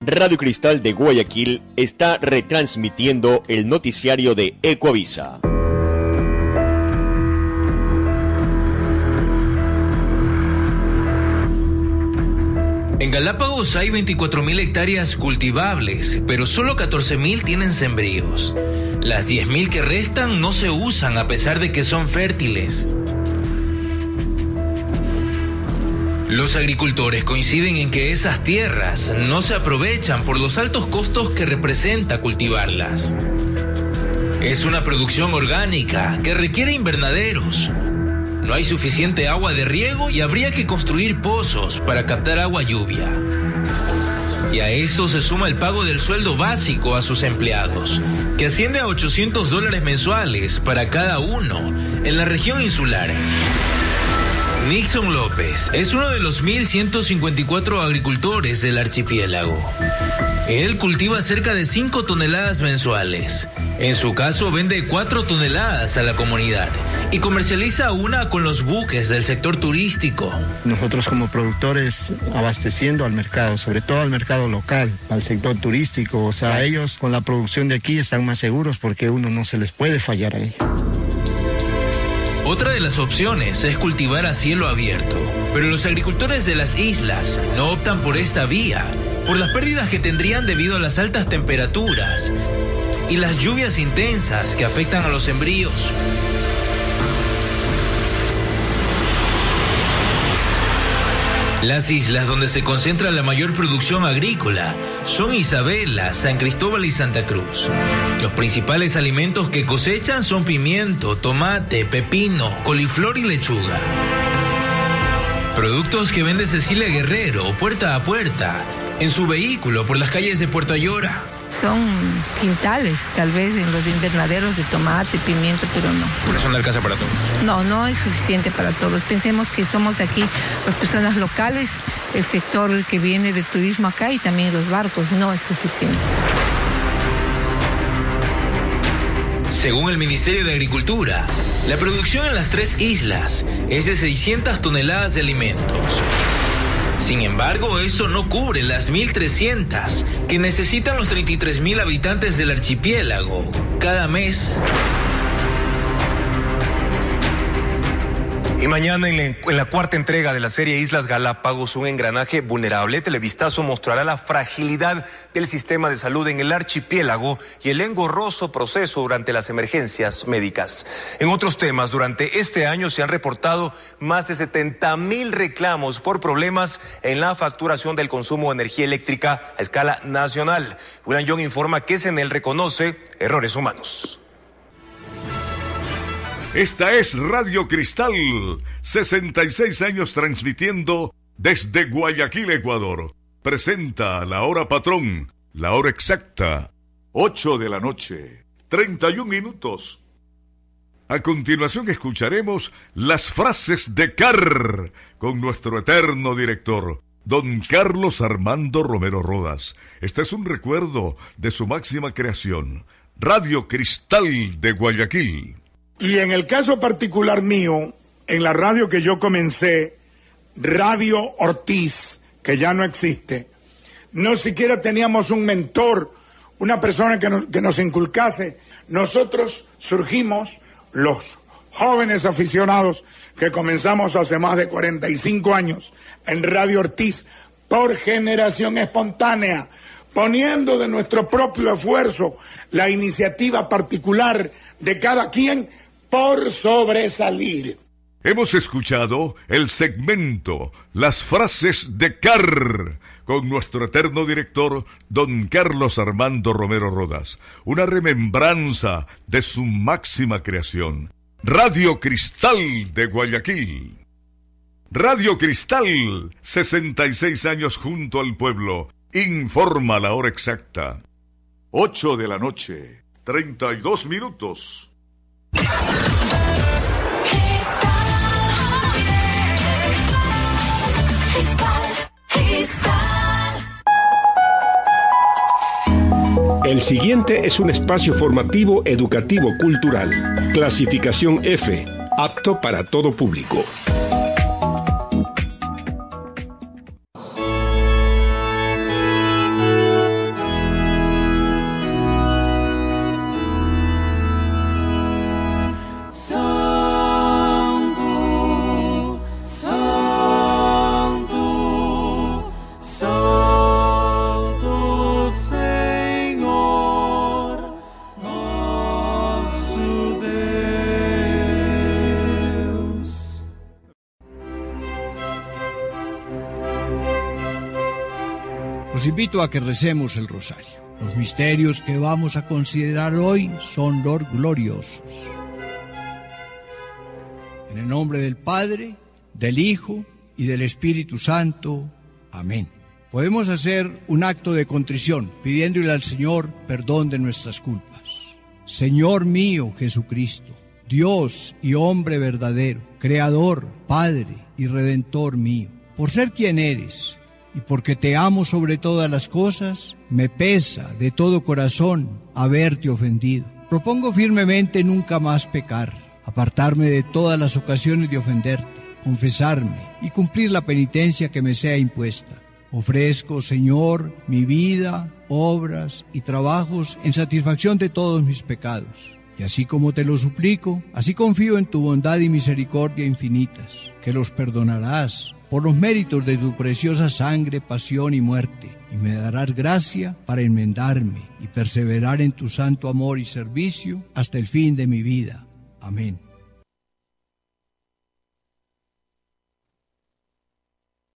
Radio Cristal de Guayaquil está retransmitiendo el noticiario de Ecoavisa. En Galápagos hay 24.000 hectáreas cultivables, pero solo 14.000 tienen sembríos. Las 10.000 que restan no se usan a pesar de que son fértiles. Los agricultores coinciden en que esas tierras no se aprovechan por los altos costos que representa cultivarlas. Es una producción orgánica que requiere invernaderos. No hay suficiente agua de riego y habría que construir pozos para captar agua lluvia. Y a esto se suma el pago del sueldo básico a sus empleados, que asciende a $800 mensuales para cada uno en la región insular. Nixon López es uno de los 1.154 agricultores del archipiélago. Él cultiva cerca de 5 toneladas mensuales. En su caso, vende 4 toneladas a la comunidad y comercializa una con los buques del sector turístico. Nosotros como productores abasteciendo al mercado, sobre todo al mercado local, al sector turístico, o sea, ellos con la producción de aquí están más seguros porque uno no se les puede fallar ahí. Otra de las opciones es cultivar a cielo abierto, pero los agricultores de las islas no optan por esta vía, por las pérdidas que tendrían debido a las altas temperaturas y las lluvias intensas que afectan a los sembríos. Las islas donde se concentra la mayor producción agrícola son Isabela, San Cristóbal y Santa Cruz. Los principales alimentos que cosechan son pimiento, tomate, pepino, coliflor y lechuga. Productos que vende Cecilia Guerrero puerta a puerta, en su vehículo por las calles de Puerto Ayora. Son quintales, tal vez en los invernaderos de tomate, pimiento, pero no. ¿Por eso no alcanza para todo? No, no es suficiente para todos. Pensemos que somos aquí las personas locales, el sector que viene de turismo acá y también los barcos, no es suficiente. Según el Ministerio de Agricultura, la producción en las 3 islas es de 600 toneladas de alimentos. Sin embargo, eso no cubre las 1.300 que necesitan los 33.000 habitantes del archipiélago cada mes. Y mañana en la cuarta entrega de la serie Islas Galápagos, un engranaje vulnerable, Televistazo mostrará la fragilidad del sistema de salud en el archipiélago y el engorroso proceso durante las emergencias médicas. En otros temas, durante este año se han reportado más de 70.000 reclamos por problemas en la facturación del consumo de energía eléctrica a escala nacional. William Young informa que SENEL reconoce errores humanos. Esta es Radio Cristal, 66 años transmitiendo desde Guayaquil, Ecuador. Presenta la hora patrón, la hora exacta, 8 de la noche, 31 minutos. A continuación escucharemos las frases de CAR con nuestro eterno director, don Carlos Armando Romero Rodas. Este es un recuerdo de su máxima creación, Radio Cristal de Guayaquil. Y en el caso particular mío, en la radio que yo comencé, Radio Ortiz, que ya no existe, no siquiera teníamos un mentor, una persona que nos inculcase. Nosotros surgimos, los jóvenes aficionados que comenzamos hace más de 45 años en Radio Ortiz, por generación espontánea, poniendo de nuestro propio esfuerzo la iniciativa particular de cada quien por sobresalir. Hemos escuchado el segmento Las frases de CAR con nuestro eterno director, don Carlos Armando Romero Rodas. Una remembranza de su máxima creación. Radio Cristal de Guayaquil. Radio Cristal, 66 años junto al pueblo. Informa la hora exacta. 8 de la noche, 32 minutos. El siguiente es un espacio formativo, educativo, cultural. Clasificación F, apto para todo público. Los invito a que recemos el rosario. Los misterios que vamos a considerar hoy son los gloriosos. En el nombre del Padre, del Hijo y del Espíritu Santo. Amén. Podemos hacer un acto de contrición pidiéndole al Señor perdón de nuestras culpas. Señor mío Jesucristo, Dios y hombre verdadero, Creador, Padre y Redentor mío, por ser quien eres y porque te amo sobre todas las cosas, me pesa de todo corazón haberte ofendido. Propongo firmemente nunca más pecar, apartarme de todas las ocasiones de ofenderte, confesarme y cumplir la penitencia que me sea impuesta. Ofrezco, Señor, mi vida, obras y trabajos en satisfacción de todos mis pecados. Y así como te lo suplico, así confío en tu bondad y misericordia infinitas, que los perdonarás por los méritos de tu preciosa sangre, pasión y muerte, y me darás gracia para enmendarme y perseverar en tu santo amor y servicio hasta el fin de mi vida. Amén.